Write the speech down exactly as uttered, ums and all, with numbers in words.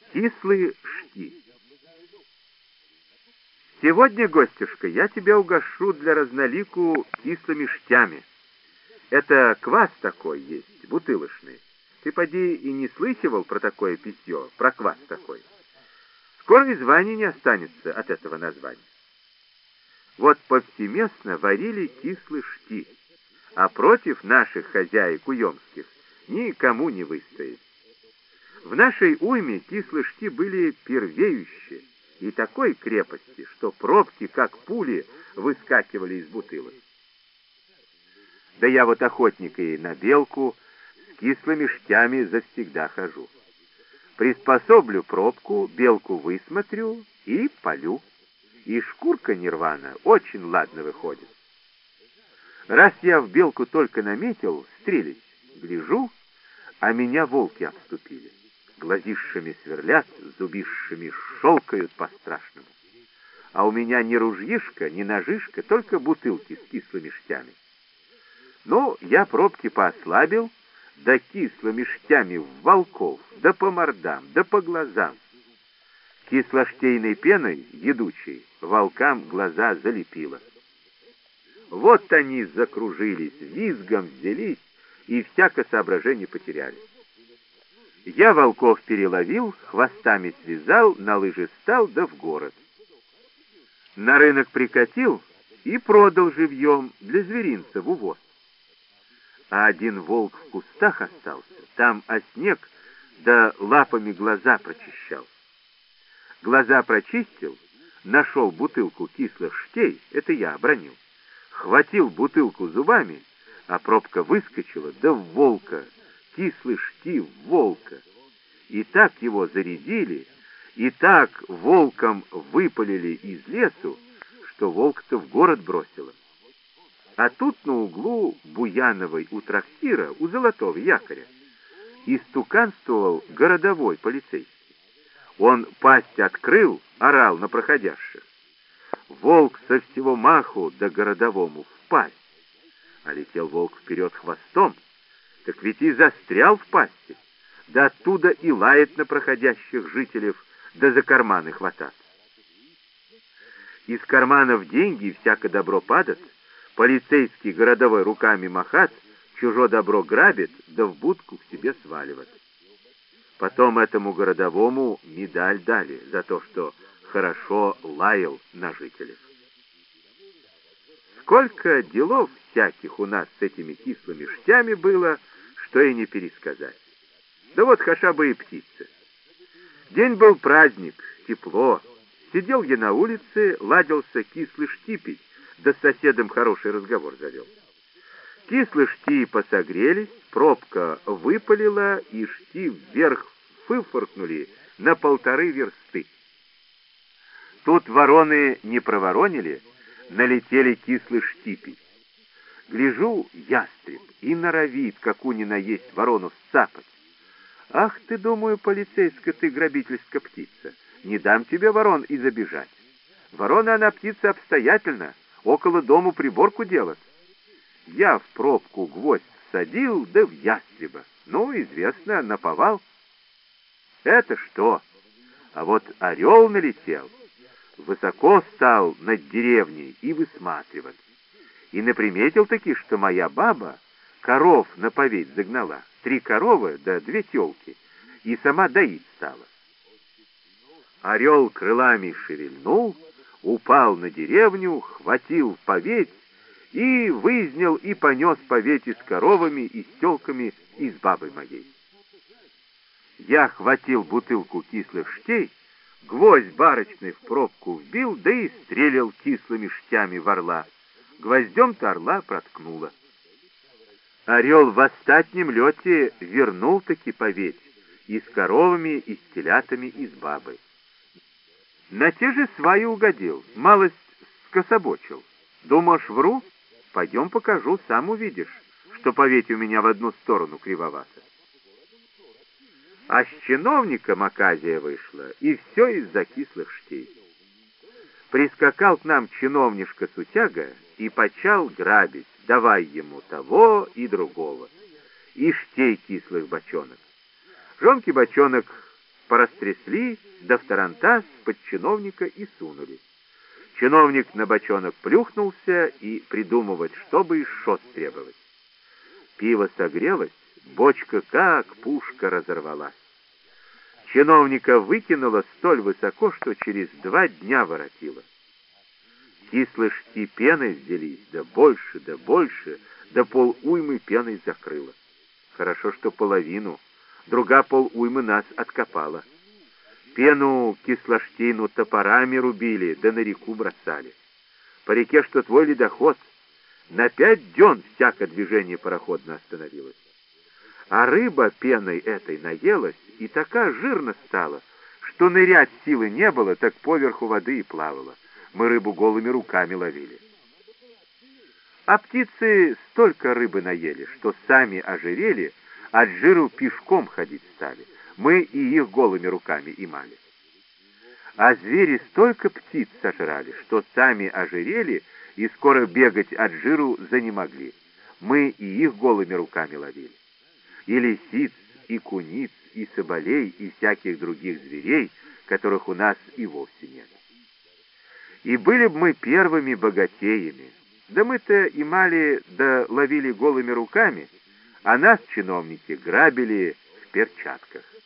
Кислые шти. Сегодня, гостюшка, я тебя угощу для разнолику кислыми штями. Это квас такой есть, бутылочный. Ты, поди, и не слыхивал про такое питье, про квас такой. Скоро и звания не останется от этого названия. Вот повсеместно варили кислые шти, а против наших хозяек уемских никому не выстоит. В нашей уйме кислые шти были первеющие и такой крепости, что пробки, как пули, выскакивали из бутылок. Да я вот охотник и на белку с кислыми штями завсегда хожу. Приспособлю пробку, белку высмотрю и полю. И шкурка нервана очень ладно выходит. Раз я в белку только наметил, стрелять, гляжу, а меня волки обступили. Глазищами сверлят, зубищами щелкают по-страшному. А у меня ни ружьишка, ни ножишка, только бутылки с кислыми штями. Ну, я пробки поослабил, да кислыми штями в волков, да по мордам, да по глазам. Кислоштейной пеной, едучей, волкам глаза залепило. Вот они закружились, визгом взялись и всякое соображение потеряли. Я волков переловил, хвостами связал, на лыжи стал, да в город. На рынок прикатил и продал живьем для зверинца в увоз. А один волк в кустах остался, там о снег, да лапами глаза прочищал. Глаза прочистил, нашел бутылку кислых штей, это я обронил, хватил бутылку зубами, а пробка выскочила, да в волка, кислый шти в волка. И так его зарядили, и так волком выпалили из лесу, что волк-то в город бросило. А тут на углу Буяновой у трактира, у золотого якоря, истуканствовал городовой полицейский. Он пасть открыл, орал на проходящих. Волк со всего маху да городовому в пасть. А летел волк вперед хвостом, так ведь и застрял в пасти, да оттуда и лает на проходящих жителей, да за карманы хватает. Из карманов деньги и всякое добро падает, полицейский городовой руками махат, чужое добро грабит, да в будку к себе сваливает. Потом этому городовому медаль дали за то, что хорошо лаял на жителей. Сколько делов всяких у нас с этими кислыми штями было, что и не пересказать. Да вот хаша бы и птицы. День был праздник, тепло. Сидел я на улице, ладился кислый шти пить, да с соседом хороший разговор завел. Кислые шти посогрелись, пробка выпалила, и шти вверх фыфоркнули на полторы версты. Тут вороны не проворонили, налетели кислые шти пить. Гляжу, ястреб, и норовит, какую ни наесть ворону сцапать. Ах ты, думаю, полицейская ты грабительская птица, не дам тебе, ворон, и забежать. Ворона она птица обстоятельна, около дому приборку делать. Я в пробку гвоздь всадил, да в ястреба. Ну, известно, наповал. Это что? А вот орел налетел, высоко стал над деревней и высматривать. И наприметил-таки, что моя баба коров на поведь загнала, три коровы да две телки, и сама доить стала. Орел крылами шевельнул, упал на деревню, хватил поведь, и вызнал и понес поведь и с коровами, и с телками, и с бабой моей. Я хватил бутылку кислых штей, гвоздь барочный в пробку вбил, да и стрелил кислыми штями в орла. Гвоздем-то орла проткнуло. Орел в остатнем лете вернул-таки поведь и с коровами, и с телятами, и с бабой. На те же сваи угодил, малость скособочил. Думаешь, вру? Пойдем покажу, сам увидишь, что поведь у меня в одну сторону кривовата. А с чиновником оказия вышла, и все из-за кислых штей. Прискакал к нам чиновнишка-сутяга и почал грабить, давай ему того и другого, и штей кислых бочонок. Жонки бочонок порастрясли, да в тарантас под чиновника и сунули. Чиновник на бочонок плюхнулся и придумывать, чтобы из шот требовать. Пиво согрелось, бочка как пушка разорвалась. Чиновника выкинуло столь высоко, что через два дня воротило. Кислышки пеной взялись, да больше, да больше, да полуймы пеной закрыло. Хорошо, что половину, друга полуймы нас откопала. Пену кислоштейну топорами рубили, да на реку бросали. По реке, что твой ледоход, на пять дён всякое движение пароходно остановилось. А рыба пеной этой наелась и такая жирно стала, что нырять силы не было, так поверху воды и плавала. Мы рыбу голыми руками ловили. А птицы столько рыбы наели, что сами ожирели, от жиру пешком ходить стали. Мы и их голыми руками имали. А звери столько птиц сожрали, что сами ожирели и скоро бегать от жиру занемогли. Мы и их голыми руками ловили. И лисиц, и куниц, и соболей, и всяких других зверей, которых у нас и вовсе нет. И были бы мы первыми богатеями. Да мы-то имали, да ловили голыми руками, а нас чиновники грабили в перчатках.